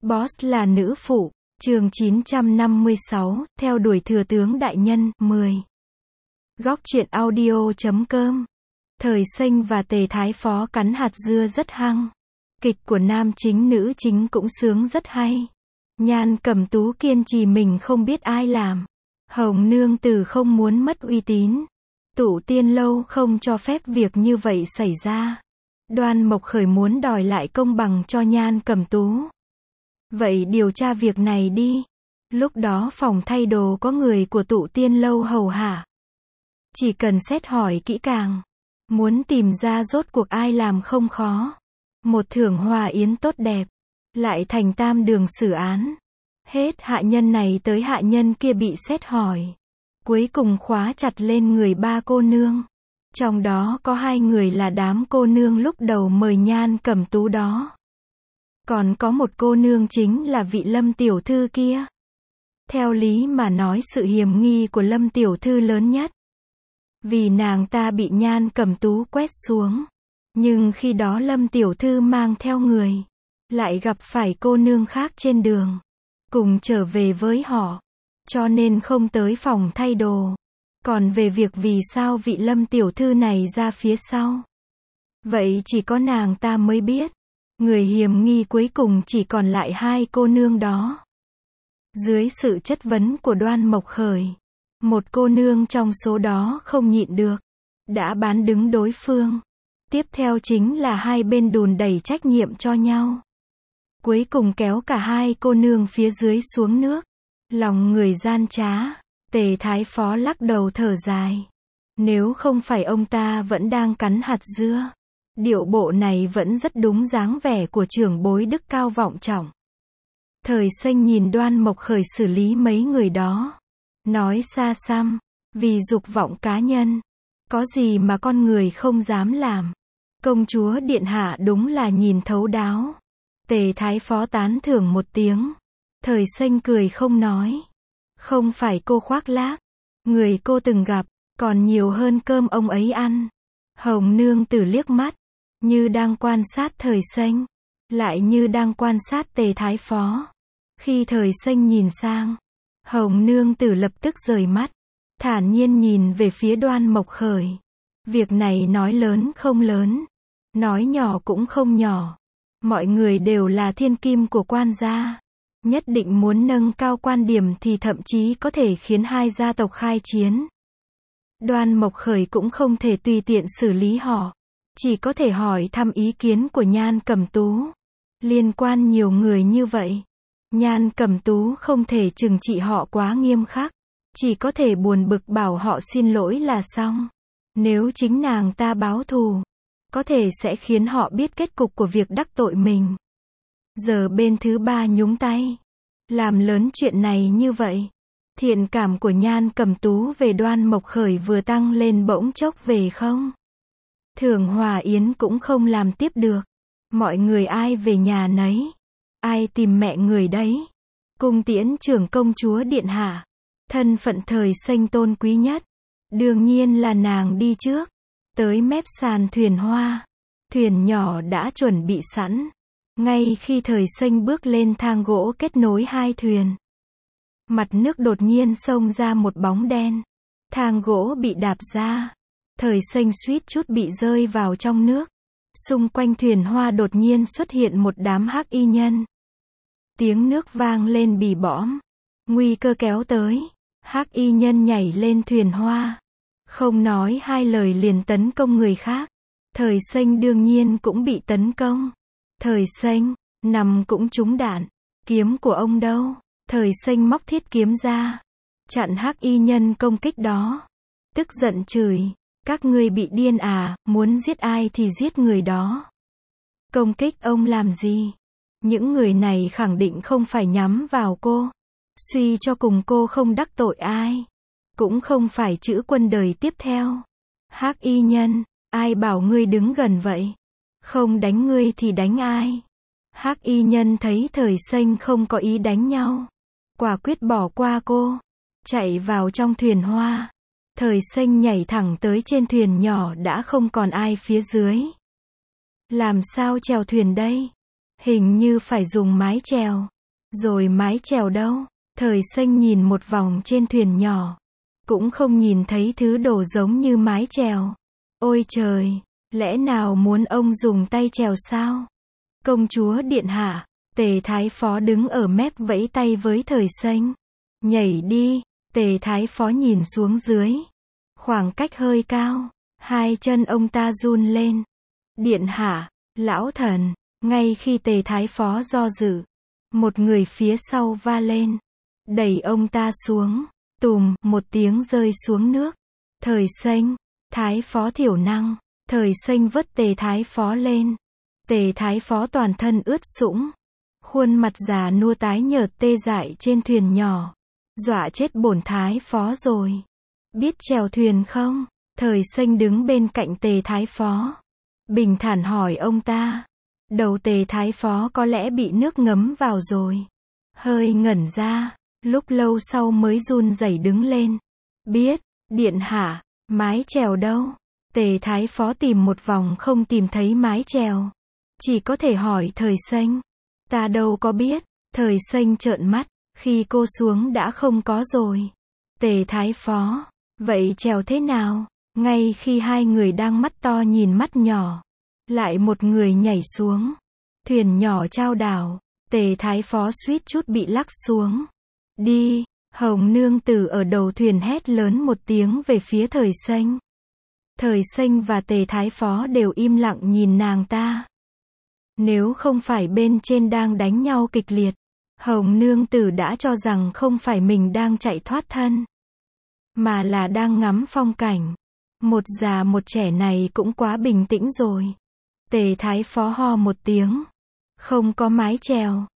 Boss là nữ phụ, chương 956, theo đuổi thừa tướng đại nhân, 10. Góc truyện audio.com. Thời Xanh và Tề Thái Phó cắn hạt dưa rất hăng. Kịch của nam chính nữ chính cũng sướng rất hay. Nhan Cẩm Tú kiên trì mình không biết ai làm. Hồng Nương Tử không muốn mất uy tín. Tụ Tiên Lâu không cho phép việc như vậy xảy ra. Đoan Mộc Khởi muốn đòi lại công bằng cho Nhan Cẩm Tú. Vậy điều tra việc này đi. Lúc đó phòng thay đồ có người của Tụ Tiên Lâu hầu hạ. Chỉ cần xét hỏi kỹ càng. Muốn tìm ra rốt cuộc ai làm không khó. Một thưởng hòa yến tốt đẹp. Lại thành tam đường xử án. Hết hạ nhân này tới hạ nhân kia bị xét hỏi. Cuối cùng khóa chặt lên người ba cô nương. Trong đó có hai người là đám cô nương lúc đầu mời Nhan Cẩm Tú đó. Còn có một cô nương chính là vị Lâm tiểu thư kia. Theo lý mà nói sự hiểm nghi của Lâm tiểu thư lớn nhất. Vì nàng ta bị Nhan Cẩm Tú quét xuống. Nhưng khi đó Lâm tiểu thư mang theo người. Lại gặp phải cô nương khác trên đường. Cùng trở về với họ. Cho nên không tới phòng thay đồ. Còn về việc vì sao vị Lâm tiểu thư này ra phía sau. Vậy chỉ có nàng ta mới biết. Người hiểm nghi cuối cùng chỉ còn lại hai cô nương đó. Dưới sự chất vấn của Đoan Mộc Khởi. Một cô nương trong số đó không nhịn được. Đã bán đứng đối phương. Tiếp theo chính là hai bên đùn đẩy trách nhiệm cho nhau. Cuối cùng kéo cả hai cô nương phía dưới xuống nước. Lòng người gian trá. Tề Thái Phó lắc đầu thở dài. Nếu không phải ông ta vẫn đang cắn hạt dưa. Điệu bộ này vẫn rất đúng dáng vẻ của trưởng bối đức cao vọng trọng. Thời Xanh nhìn Đoan Mộc Khởi xử lý mấy người đó. Nói xa xăm. Vì dục vọng cá nhân. Có gì mà con người không dám làm. Công chúa điện hạ đúng là nhìn thấu đáo. Tề Thái Phó tán thưởng một tiếng. Thời Xanh cười không nói. Không phải cô khoác lác. Người cô từng gặp. Còn nhiều hơn cơm ông ấy ăn. Hồng Nương Tử liếc mắt. Như đang quan sát Thời Xanh. Lại như đang quan sát Tề Thái Phó. Khi Thời Xanh nhìn sang. Hồng Nương Tử lập tức rời mắt. Thản nhiên nhìn về phía Đoan Mộc Khởi. Việc này nói lớn không lớn. Nói nhỏ cũng không nhỏ. Mọi người đều là thiên kim của quan gia. Nhất định muốn nâng cao quan điểm thì thậm chí có thể khiến hai gia tộc khai chiến. Đoan Mộc Khởi cũng không thể tùy tiện xử lý họ. Chỉ có thể hỏi thăm ý kiến của Nhan Cẩm Tú. Liên quan nhiều người như vậy. Nhan Cẩm Tú không thể trừng trị họ quá nghiêm khắc. Chỉ có thể buồn bực bảo họ xin lỗi là xong. Nếu chính nàng ta báo thù. Có thể sẽ khiến họ biết kết cục của việc đắc tội mình. Giờ bên thứ ba nhúng tay. Làm lớn chuyện này như vậy. Thiện cảm của Nhan Cẩm Tú về Đoan Mộc Khởi vừa tăng lên bỗng chốc về không. Thưởng hòa yến cũng không làm tiếp được. Mọi người ai về nhà nấy. Ai tìm mẹ người đấy. Cung tiễn trưởng công chúa điện hạ. Thân phận Thời Xanh tôn quý nhất. Đương nhiên là nàng đi trước. Tới mép sàn thuyền hoa. Thuyền nhỏ đã chuẩn bị sẵn. Ngay khi Thời Xanh bước lên thang gỗ kết nối hai thuyền. Mặt nước đột nhiên xông ra một bóng đen. Thang gỗ bị đạp ra. Thời Xanh suýt chút bị rơi vào trong nước. Xung quanh thuyền hoa đột nhiên xuất hiện một đám hắc y nhân. Tiếng nước vang lên bì bõm. Nguy cơ kéo tới. Hắc y nhân nhảy lên thuyền hoa. Không nói hai lời liền tấn công người khác. Thời Xanh đương nhiên cũng bị tấn công. Thời Xanh, nằm cũng trúng đạn. Kiếm của ông đâu? Thời Xanh móc thiết kiếm ra. Chặn hắc y nhân công kích đó. Tức giận chửi. Các ngươi bị điên à, muốn giết ai thì giết người đó. Công kích ông làm gì? Những người này khẳng định không phải nhắm vào cô. Suy cho cùng cô không đắc tội ai. Cũng không phải chữ quân đời tiếp theo. Hắc y nhân, ai bảo ngươi đứng gần vậy? Không đánh ngươi thì đánh ai? Hắc y nhân thấy Thời Xanh không có ý đánh nhau. Quả quyết bỏ qua cô. Chạy vào trong thuyền hoa. Thời Xanh nhảy thẳng tới trên thuyền nhỏ đã không còn ai phía dưới. Làm sao chèo thuyền đây? Hình như phải dùng mái chèo. Rồi mái chèo đâu? Thời Xanh nhìn một vòng trên thuyền nhỏ. Cũng không nhìn thấy thứ đồ giống như mái chèo. Ôi trời, lẽ nào muốn ông dùng tay chèo sao? Công chúa điện hạ, Tề Thái Phó đứng ở mép vẫy tay với Thời Xanh. Nhảy đi, Tề Thái Phó nhìn xuống dưới. Khoảng cách hơi cao, hai chân ông ta run lên. Điện hạ, lão thần, ngay khi Tề Thái Phó do dự, một người phía sau va lên, đẩy ông ta xuống, tùm, một tiếng rơi xuống nước. Thời Xanh, Thái Phó thiểu năng, Thời Xanh vớt Tề Thái Phó lên. Tề Thái Phó toàn thân ướt sũng, khuôn mặt già nua tái nhợt tê dại trên thuyền nhỏ. Dọa chết bổn Thái Phó rồi. Biết chèo thuyền không? Thời Xanh đứng bên cạnh Tề Thái Phó, bình thản hỏi ông ta. Đầu Tề Thái Phó có lẽ bị nước ngấm vào rồi. Hơi ngẩn ra, lúc lâu sau mới run rẩy đứng lên. Biết, điện hạ, mái chèo đâu? Tề Thái Phó tìm một vòng không tìm thấy mái chèo. Chỉ có thể hỏi Thời Xanh. Ta đâu có biết. Thời Xanh trợn mắt, khi cô xuống đã không có rồi. Tề Thái Phó, vậy chèo thế nào? Ngay khi hai người đang mắt to nhìn mắt nhỏ, lại một người nhảy xuống. Thuyền nhỏ chao đảo, Tề Thái Phó suýt chút bị lắc xuống. Đi, Hồng nương tử ở đầu thuyền hét lớn một tiếng về phía Thời Xanh. Thời Xanh và Tề Thái Phó đều im lặng nhìn nàng ta. Nếu không phải bên trên đang đánh nhau kịch liệt, Hồng nương tử đã cho rằng không phải mình đang chạy thoát thân, mà là đang ngắm phong cảnh. Một già một trẻ này cũng quá bình tĩnh rồi. Tề Thái Phó ho một tiếng. Không có mái chèo.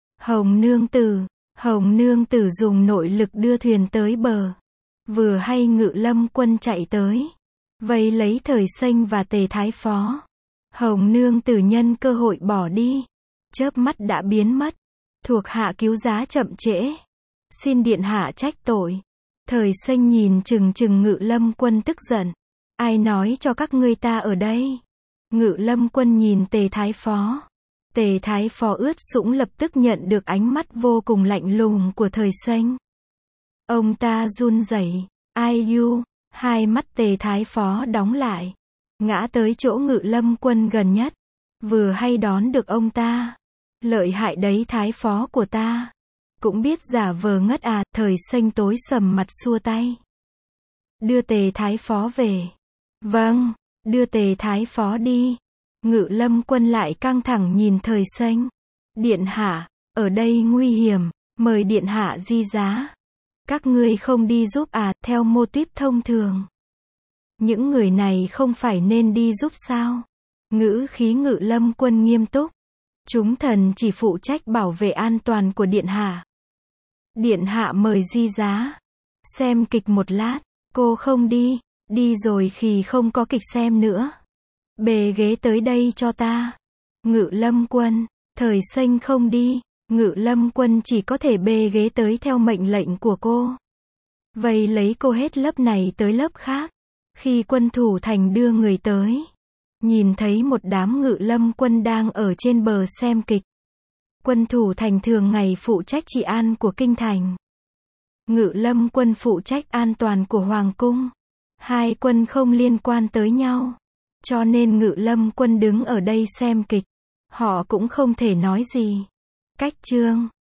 Hồng nương tử dùng nội lực đưa thuyền tới bờ. Vừa hay Ngự Lâm quân chạy tới, vây lấy Thời Xanh và Tề Thái Phó. Hồng nương tử nhân cơ hội bỏ đi. Chớp mắt đã biến mất. Thuộc hạ cứu giá chậm trễ. Xin điện hạ trách tội. Thời Xanh nhìn chừng chừng Ngự Lâm quân tức giận. Ai nói cho các ngươi ta ở đây? Ngự Lâm quân nhìn Tề Thái Phó. Tề Thái Phó ướt sũng lập tức nhận được ánh mắt vô cùng lạnh lùng của Thời Xanh. Ông ta run rẩy. Ai u? Hai mắt Tề Thái Phó đóng lại. Ngã tới chỗ Ngự Lâm quân gần nhất. Vừa hay đón được ông ta. Lợi hại đấy Thái Phó của ta. Cũng biết giả vờ ngất à. Thời Xanh tối sầm mặt xua tay. Đưa Tề Thái Phó về. Vâng, đưa Tề Thái Phó đi. Ngự Lâm quân lại căng thẳng nhìn Thời Xanh. Điện hạ, ở đây nguy hiểm, mời điện hạ di giá. Các ngươi không đi giúp à? Theo mô típ thông thường, những người này không phải nên đi giúp sao? Ngữ khí Ngự Lâm quân nghiêm túc. Chúng thần chỉ phụ trách bảo vệ an toàn của điện hạ. Điện hạ mời di giá. Xem kịch một lát, cô không đi. Đi rồi khi không có kịch xem nữa. Bê ghế tới đây cho ta. Ngự Lâm quân. Thời Xanh không đi. Ngự Lâm quân chỉ có thể bê ghế tới theo mệnh lệnh của cô. Vây lấy cô hết lớp này tới lớp khác. Khi quân thủ thành đưa người tới, nhìn thấy một đám Ngự Lâm quân đang ở trên bờ xem kịch. Quân thủ thành thường ngày phụ trách trị an của kinh thành. Ngự Lâm quân phụ trách an toàn của hoàng cung. Hai quân không liên quan tới nhau, cho nên Ngự Lâm quân đứng ở đây xem kịch. Họ cũng không thể nói gì. Cách chương